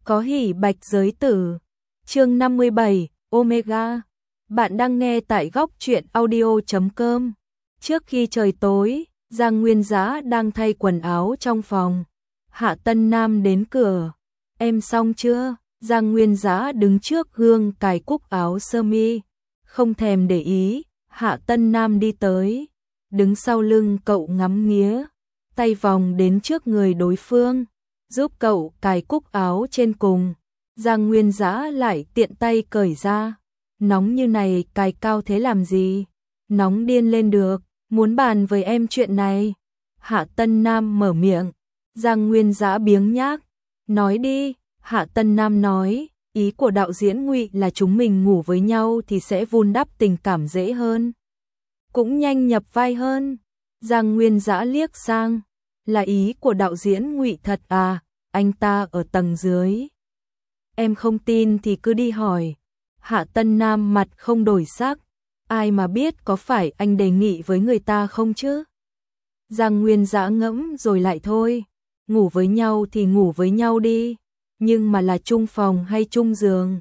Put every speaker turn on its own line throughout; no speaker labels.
Có hỉ bạch giới tử. Chương 57, Omega. Bạn đang nghe tại góc truyện audio.com. Trước khi trời tối, Giang Nguyên Dã đang thay quần áo trong phòng. Hạ Tân Nam đến cửa. Em xong chưa? Giang Nguyên Dã đứng trước gương cài cúc áo sơ mi, không thèm để ý. Hạ Tân Nam đi tới, đứng sau lưng cậu ngắm nghía, tay vòng đến trước người đối phương, giúp cậu cài cúc áo trên cùng. Giang Nguyên Dã lại tiện tay cởi ra. Nóng như này cài cao thế làm gì? Nóng điên lên được, muốn bàn với em chuyện này. Hạ Tân Nam mở miệng. Giang Nguyên Dã biếng nhác. Nói đi. Hạ Tân Nam nói, ý của đạo diễn Ngụy là chúng mình ngủ với nhau thì sẽ vun đắp tình cảm dễ hơn, cũng nhanh nhập vai hơn. Giang Nguyên Dã liếc sang, là ý của đạo diễn Ngụy thật à? Anh ta ở tầng dưới. Em không tin thì cứ đi hỏi. Hạ Tân Nam mặt không đổi sắc. Ai mà biết, có phải anh đề nghị với người ta không chứ? Giang Nguyên Dã ngẫm rồi lại thôi. Ngủ với nhau thì ngủ với nhau đi. Nhưng mà là chung phòng hay chung giường?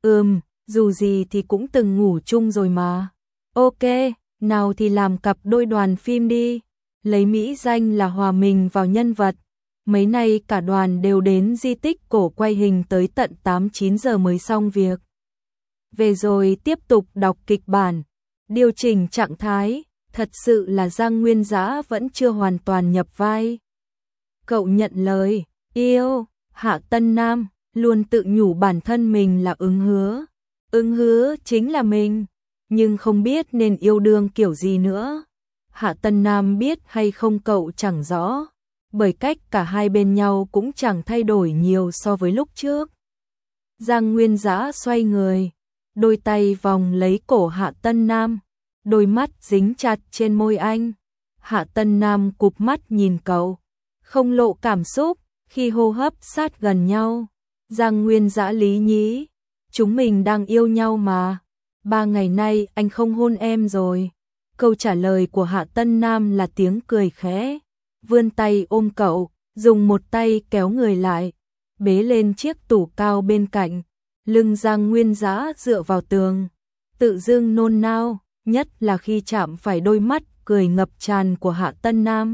Dù gì thì cũng từng ngủ chung rồi mà. Ok, nào thì làm cặp đôi đoàn phim đi. Lấy mỹ danh là hòa mình vào nhân vật. Mấy nay cả đoàn đều đến di tích cổ quay hình tới tận 8-9 giờ mới xong việc. Về rồi tiếp tục đọc kịch bản, điều chỉnh trạng thái. Thật sự là Giang Nguyên Dã vẫn chưa hoàn toàn nhập vai. Cậu nhận lời yêu. Hạ Tân Nam luôn tự nhủ bản thân mình là ứng hứa. Ứng hứa chính là mình, nhưng không biết nên yêu đương kiểu gì nữa. Hạ Tân Nam biết hay không cậu chẳng rõ, bởi cách cả hai bên nhau cũng chẳng thay đổi nhiều so với lúc trước. Giang Nguyên Dã xoay người, đôi tay vòng lấy cổ Hạ Tân Nam, đôi mắt dính chặt trên môi anh. Hạ Tân Nam cụp mắt nhìn cậu, không lộ cảm xúc. Khi hô hấp sát gần nhau, Giang Nguyên Dã lý nhí, chúng mình đang yêu nhau mà. 3 ngày nay anh không hôn em rồi. Câu trả lời của Hạ Tân Nam là tiếng cười khẽ, vươn tay ôm cậu, dùng một tay kéo người lại, bế lên chiếc tủ cao bên cạnh. Lưng Giang Nguyên Dã dựa vào tường, tự dưng nôn nao, nhất là khi chạm phải đôi mắt cười ngập tràn của Hạ Tân Nam.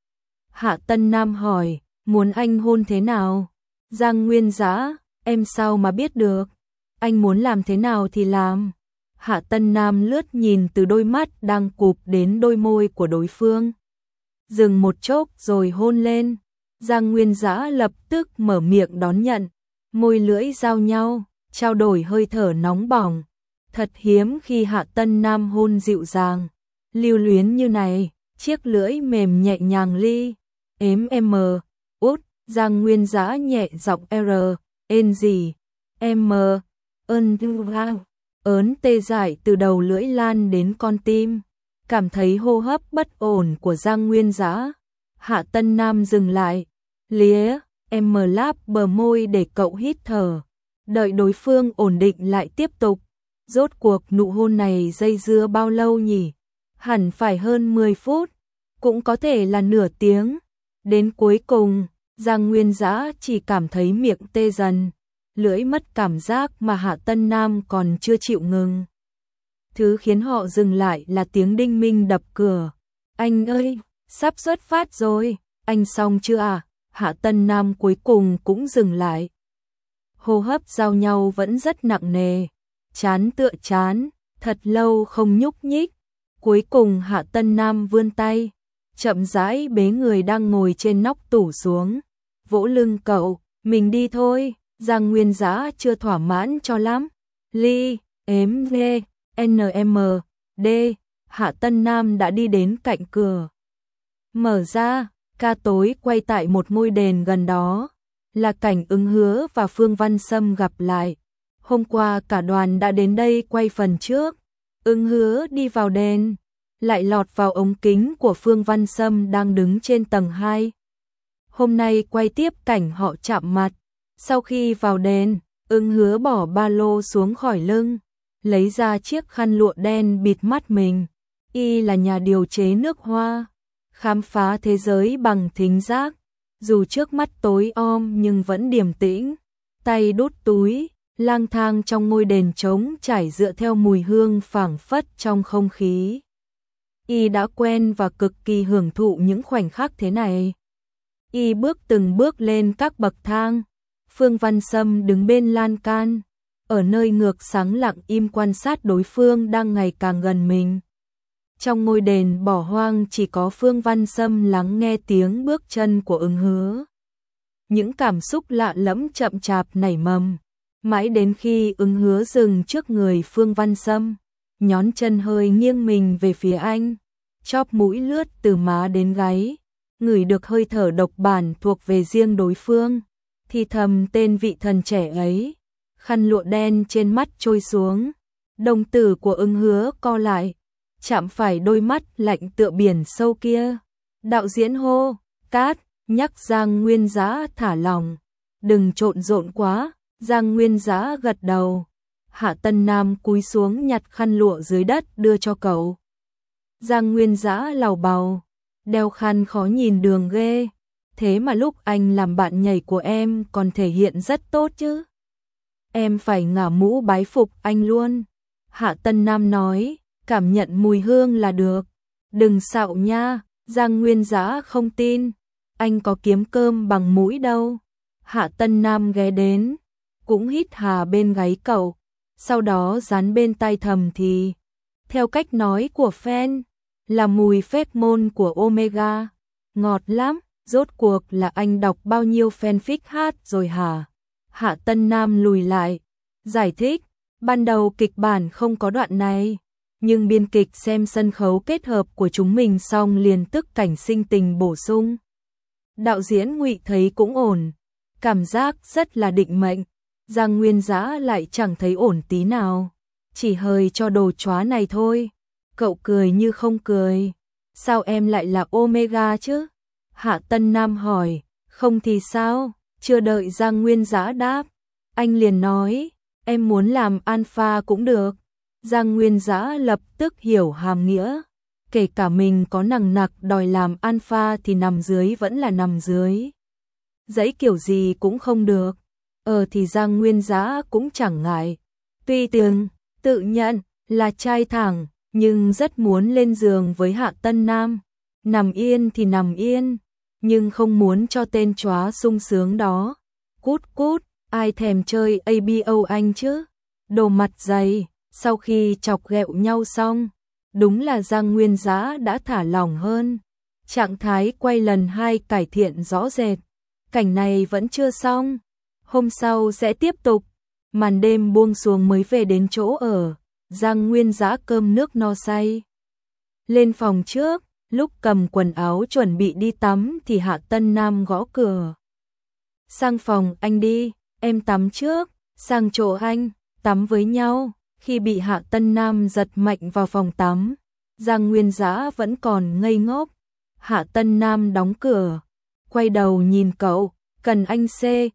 Hạ Tân Nam hỏi, muốn anh hôn thế nào? Giang Nguyên Dã, em sao mà biết được? Anh muốn làm thế nào thì làm. Hạ Tân Nam lướt nhìn từ đôi mắt đang cụp đến đôi môi của đối phương. Dừng một chốc rồi hôn lên. Giang Nguyên Dã lập tức mở miệng đón nhận. Môi lưỡi giao nhau, trao đổi hơi thở nóng bỏng. Thật hiếm khi Hạ Tân Nam hôn dịu dàng, lưu luyến như này. Chiếc lưỡi mềm nhẹ nhàng ếm em. Út, Giang Nguyên Dã nhẹ giọng ên gì? Em ớn tê dại từ đầu lưỡi lan đến con tim. Cảm thấy hô hấp bất ổn của Giang Nguyên Dã, Hạ Tân Nam dừng lại, lía em láp bờ môi để cậu hít thở, đợi đối phương ổn định lại tiếp tục. Rốt cuộc nụ hôn này dây dưa bao lâu nhỉ? Hẳn phải hơn 10 phút, cũng có thể là nửa tiếng. Đến cuối cùng, Giang Nguyên Dã chỉ cảm thấy miệng tê dần, lưỡi mất cảm giác mà Hạ Tân Nam còn chưa chịu ngừng. Thứ khiến họ dừng lại là tiếng đinh minh đập cửa. Anh ơi, sắp xuất phát rồi, anh xong chưa à? Hạ Tân Nam cuối cùng cũng dừng lại. Hô hấp giao nhau vẫn rất nặng nề, chán tựa chán, thật lâu không nhúc nhích. Cuối cùng Hạ Tân Nam vươn tay, chậm rãi bế người đang ngồi trên nóc tủ xuống, vỗ lưng cậu, mình đi thôi. Giang Nguyên Dã chưa thỏa mãn cho lắm. NM, Hạ Tân Nam đã đi đến cạnh cửa. Mở ra, ca tối quay tại một ngôi đền gần đó, là cảnh Ứng Hứa và Phương Văn Sâm gặp lại. Hôm qua cả đoàn đã đến đây quay phần trước. Ứng Hứa đi vào đền, lại lọt vào ống kính của Phương Văn Sâm đang đứng trên tầng 2. Hôm nay quay tiếp cảnh họ chạm mặt. Sau khi vào đền, Ứng Hứa bỏ ba lô xuống khỏi lưng, lấy ra chiếc khăn lụa đen bịt mắt mình. Y là nhà điều chế nước hoa, khám phá thế giới bằng thính giác. Dù trước mắt tối om nhưng vẫn điềm tĩnh. tay đút túi, lang thang trong ngôi đền trống trải dựa theo mùi hương phảng phất trong không khí. Y đã quen và cực kỳ hưởng thụ những khoảnh khắc thế này. Y bước từng bước lên các bậc thang. Phương Văn Sâm đứng bên lan can, ở nơi ngược sáng lặng im quan sát đối phương đang ngày càng gần mình. Trong ngôi đền bỏ hoang chỉ có Phương Văn Sâm lắng nghe tiếng bước chân của Ứng Hứa. Những cảm xúc lạ lẫm chậm chạp nảy mầm, mãi đến khi Ứng Hứa dừng trước người Phương Văn Sâm, nhón chân hơi nghiêng mình về phía anh, chóp mũi lướt từ má đến gáy, ngửi được hơi thở độc bản thuộc về riêng đối phương, thì thầm tên vị thần trẻ ấy. Khăn lụa đen trên mắt trôi xuống, đồng tử của Ứng Hứa co lại, chạm phải đôi mắt lạnh tựa biển sâu kia. Đạo diễn hô, cát, nhắc Giang Nguyên Dã thả lỏng, đừng trộn rộn quá. Giang Nguyên Dã gật đầu. Hạ Tân Nam cúi xuống nhặt khăn lụa dưới đất đưa cho cậu. Giang Nguyên Dã lầu bầu, đeo khăn khó nhìn đường ghê, thế mà lúc anh làm bạn nhảy của em còn thể hiện rất tốt chứ. Em phải ngả mũ bái phục anh luôn. Hạ Tân Nam nói, cảm nhận mùi hương là được. Đừng xạo nha. Giang Nguyên Dã không tin, anh có kiếm cơm bằng mũi đâu. Hạ Tân Nam ghé đến, cũng hít hà bên gáy cậu, sau đó dán bên tai thầm thì, theo cách nói của fan, là mùi phép môn của Omega. Ngọt lắm, rốt cuộc là anh đọc bao nhiêu fanfic hát rồi hả? Hạ Tân Nam lùi lại, giải thích, ban đầu kịch bản không có đoạn này, nhưng biên kịch xem sân khấu kết hợp của chúng mình xong liền tức cảnh sinh tình bổ sung. Đạo diễn Ngụy thấy cũng ổn, cảm giác rất là định mệnh. Giang Nguyên Dã lại chẳng thấy ổn tí nào, chỉ hơi cho đồ chóa này thôi. Cậu cười như không cười, sao em lại là Omega chứ? Hạ Tân Nam hỏi, không thì sao? Chưa đợi Giang Nguyên Dã đáp, anh liền nói, em muốn làm alpha cũng được. Giang Nguyên Dã lập tức hiểu hàm nghĩa, kể cả mình có nằng nặc đòi làm alpha thì nằm dưới vẫn là nằm dưới. Dãy kiểu gì cũng không được. Thì Giang Nguyên Dã cũng chẳng ngại. Tuy tự nhận là trai thẳng, nhưng rất muốn lên giường với Hạ Tân Nam. Nằm yên thì nằm yên, nhưng không muốn cho tên chóa sung sướng đó. Cút cút, ai thèm chơi ABO anh chứ? Đồ mặt dày. Sau khi chọc ghẹo nhau xong, đúng là Giang Nguyên Dã đã thả lỏng hơn. Trạng thái quay lần 2 cải thiện rõ rệt. Cảnh này vẫn chưa xong, hôm sau sẽ tiếp tục. Màn đêm buông xuống mới về đến chỗ ở, Giang Nguyên Dã cơm nước no say. Lên phòng trước, lúc cầm quần áo chuẩn bị đi tắm thì Hạ Tân Nam gõ cửa. Sang phòng anh đi, em tắm trước. Sang chỗ anh, tắm với nhau. Khi bị Hạ Tân Nam giật mạnh vào phòng tắm, Giang Nguyên Dã vẫn còn ngây ngốc. Hạ Tân Nam đóng cửa, quay đầu nhìn cậu, cần anh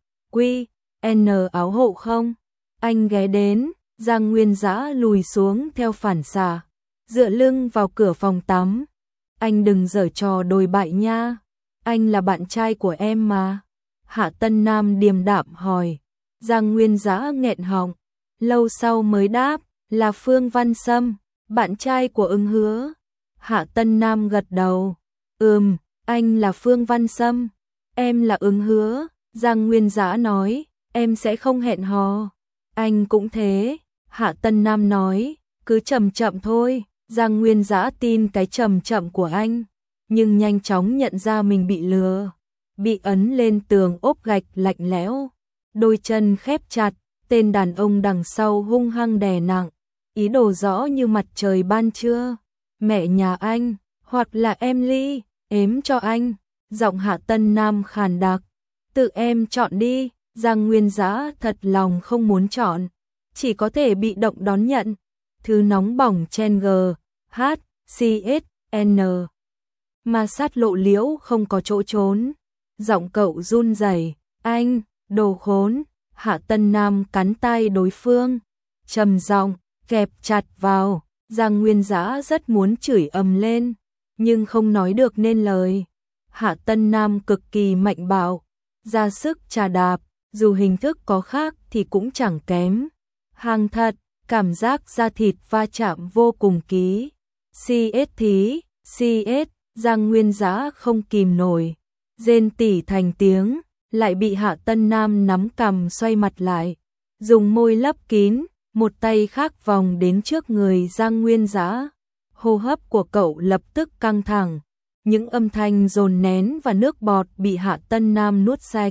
N áo hộ không? Anh ghé đến, Giang Nguyên Dã lùi xuống theo phản xạ, dựa lưng vào cửa phòng tắm. Anh đừng giở trò đồi bại nha, anh là bạn trai của em mà. Hạ Tân Nam điềm đạm hỏi. Giang Nguyên Dã nghẹn họng, lâu sau mới đáp, là Phương Văn Sâm, bạn trai của Ứng Hứa. Hạ Tân Nam gật đầu, anh là Phương Văn Sâm, em là Ứng Hứa. Giang Nguyên Dã nói, em sẽ không hẹn hò. Anh cũng thế. Hạ Tân Nam nói, cứ chậm chậm thôi. Giang Nguyên Dã tin cái chậm chậm của anh, nhưng nhanh chóng nhận ra mình bị lừa, bị ấn lên tường ốp gạch lạnh lẽo, đôi chân khép chặt, tên đàn ông đằng sau hung hăng đè nặng, ý đồ rõ như mặt trời ban trưa. Mẹ nhà anh, hoặc là em Ly, ếm cho anh. Giọng Hạ Tân Nam khàn đặc, tự em chọn đi. Giang Nguyên Dã thật lòng không muốn chọn, chỉ có thể bị động đón nhận. Thứ nóng bỏng chen GHCSN, ma sát lộ liễu không có chỗ trốn. Giọng cậu run rẩy, anh, đồ khốn. Hạ Tân Nam cắn tay đối phương, trầm giọng, kẹp chặt vào. Giang Nguyên Dã rất muốn chửi ầm lên, nhưng không nói được nên lời. Hạ Tân Nam cực kỳ mạnh bạo, ra sức chà đạp, dù hình thức có khác thì cũng chẳng kém. Hàng thật, cảm giác da thịt va chạm vô cùng ký. CS thí, CS, Giang Nguyên Dã không kìm nổi, rên tỉ thành tiếng, lại bị Hạ Tân Nam nắm cằm xoay mặt lại, dùng môi lấp kín, một tay khác vòng đến trước người Giang Nguyên Dã. Hô hấp của cậu lập tức căng thẳng, những âm thanh dồn nén và nước bọt bị Hạ Tân Nam nuốt sạch.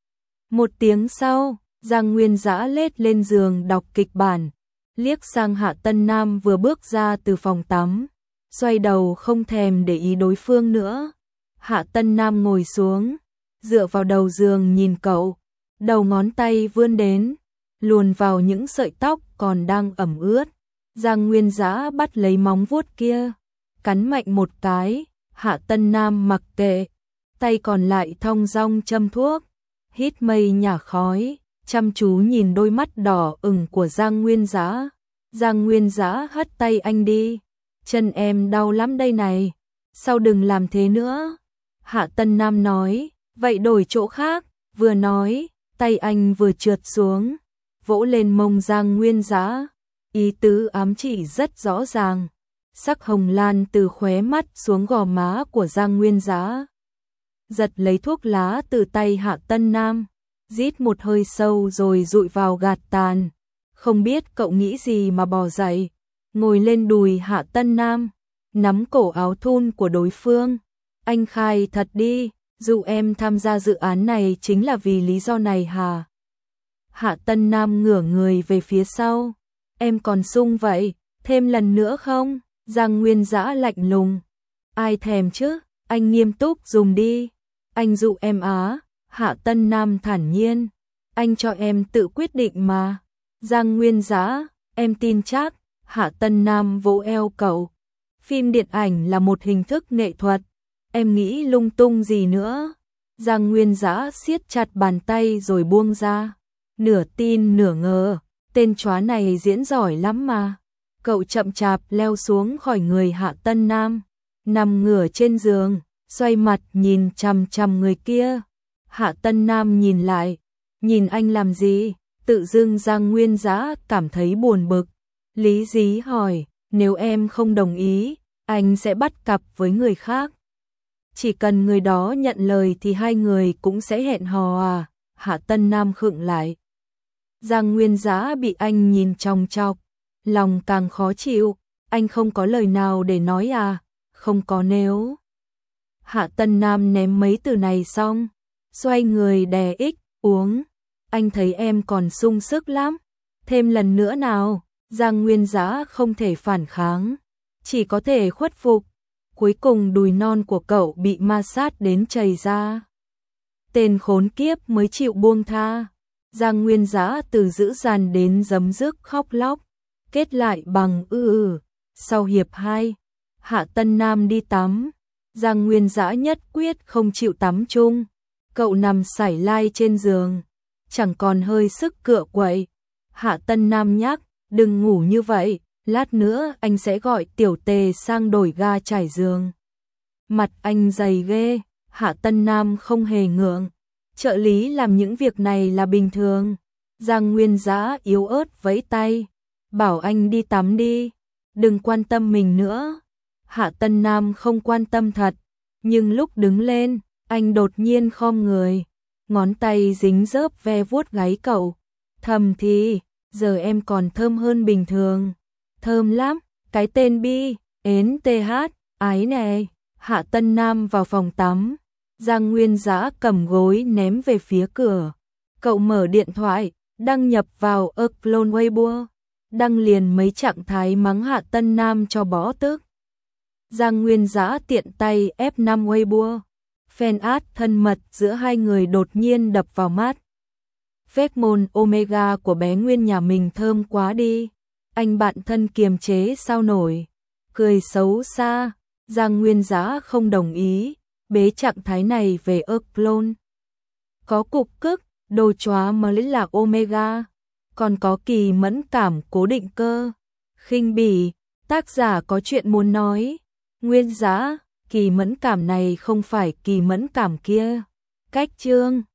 Một tiếng sau, Giang Nguyên Dã lết lên giường đọc kịch bản, liếc sang Hạ Tân Nam vừa bước ra từ phòng tắm, xoay đầu không thèm để ý đối phương nữa. Hạ Tân Nam ngồi xuống, dựa vào đầu giường nhìn cậu, đầu ngón tay vươn đến, luồn vào những sợi tóc còn đang ẩm ướt. Giang Nguyên Dã bắt lấy móng vuốt kia, cắn mạnh một cái. Hạ Tân Nam mặc kệ, tay còn lại thong dong châm thuốc, hít mây nhả khói, chăm chú nhìn đôi mắt đỏ ửng của Giang Nguyên Dã. Giang Nguyên Dã hất tay anh đi, chân em đau lắm đây này, sau đừng làm thế nữa. Hạ Tân Nam nói, vậy đổi chỗ khác, vừa nói, tay anh vừa trượt xuống, vỗ lên mông Giang Nguyên Dã, ý tứ ám chỉ rất rõ ràng. Sắc hồng lan từ khóe mắt xuống gò má của Giang Nguyên Dã. Giật lấy thuốc lá từ tay Hạ Tân Nam, rít một hơi sâu rồi dụi vào gạt tàn. Không biết cậu nghĩ gì mà bò dậy, ngồi lên đùi Hạ Tân Nam, nắm cổ áo thun của đối phương. Anh khai thật đi, dù em tham gia dự án này chính là vì lý do này hả? Hạ Tân Nam ngửa người về phía sau. Em còn sung vậy, thêm lần nữa không? Giang Nguyên Dã lạnh lùng. Ai thèm chứ, anh nghiêm túc dùng đi. Anh dụ em á. Hạ Tân Nam thản nhiên. Anh cho em tự quyết định mà. Giang Nguyên Dã, em tin chắc. Hạ Tân Nam vỗ eo cậu. Phim điện ảnh là một hình thức nghệ thuật. Em nghĩ lung tung gì nữa? Giang Nguyên Dã siết chặt bàn tay rồi buông ra. Nửa tin nửa ngờ. Tên chó này diễn giỏi lắm mà. Cậu chậm chạp leo xuống khỏi người Hạ Tân Nam, nằm ngửa trên giường, xoay mặt nhìn chằm chằm người kia. Hạ Tân Nam nhìn lại, nhìn anh làm gì? Tự dưng Giang Nguyên Dã cảm thấy buồn bực. Lý dí hỏi, nếu em không đồng ý, anh sẽ bắt cặp với người khác. Chỉ cần người đó nhận lời thì hai người cũng sẽ hẹn hò à? Hạ Tân Nam khựng lại. Giang Nguyên Dã bị anh nhìn chòng chọc, lòng càng khó chịu. Anh không có lời nào để nói à? Không có nếu. Hạ Tân Nam ném mấy từ này xong, xoay người đè ích, uống. Anh thấy em còn sung sức lắm, thêm lần nữa nào. Giang Nguyên Dã không thể phản kháng, chỉ có thể khuất phục. Cuối cùng đùi non của cậu bị ma sát đến chảy ra. Tên khốn kiếp mới chịu buông tha. Giang Nguyên Dã từ dữ dằn đến giấm dứt khóc lóc, kết lại bằng Sau hiệp 2, Hạ Tân Nam đi tắm. Giang Nguyên Dã nhất quyết không chịu tắm chung. Cậu nằm sải lai trên giường, chẳng còn hơi sức cựa quậy. Hạ Tân Nam nhắc, đừng ngủ như vậy, lát nữa anh sẽ gọi tiểu tề sang đổi ga trải giường. Mặt anh dày ghê. Hạ Tân Nam không hề ngượng. Trợ lý làm những việc này là bình thường. Giang Nguyên Dã yếu ớt vẫy tay, bảo anh đi tắm đi, đừng quan tâm mình nữa. Hạ Tân Nam không quan tâm thật, nhưng lúc đứng lên, anh đột nhiên khom người, ngón tay dính dớp ve vuốt gáy cậu. Thầm thì, giờ em còn thơm hơn bình thường. Thơm lắm, cái tên bi, ến TH, ái này. Hạ Tân Nam vào phòng tắm. Giang Nguyên Dã cầm gối ném về phía cửa. Cậu mở điện thoại, đăng nhập vào Clone Weibo, đăng liền mấy trạng thái mắng Hạ Tân Nam cho bó tức. Giang Nguyên Dã tiện tay F5 Weibo, fan art thân mật giữa hai người đột nhiên đập vào mắt. Phép môn Omega của bé Nguyên nhà mình thơm quá đi, anh bạn thân kiềm chế sao nổi, cười xấu xa. Giang Nguyên Dã không đồng ý, bế trạng thái này về Clone. Có cục cức, đồ chóa mới là Omega, còn có kỳ mẫn cảm cố định cơ. Khinh bỉ, tác giả có chuyện muốn nói. Nguyên Dã, kỳ mẫn cảm này không phải kỳ mẫn cảm kia. Cách chương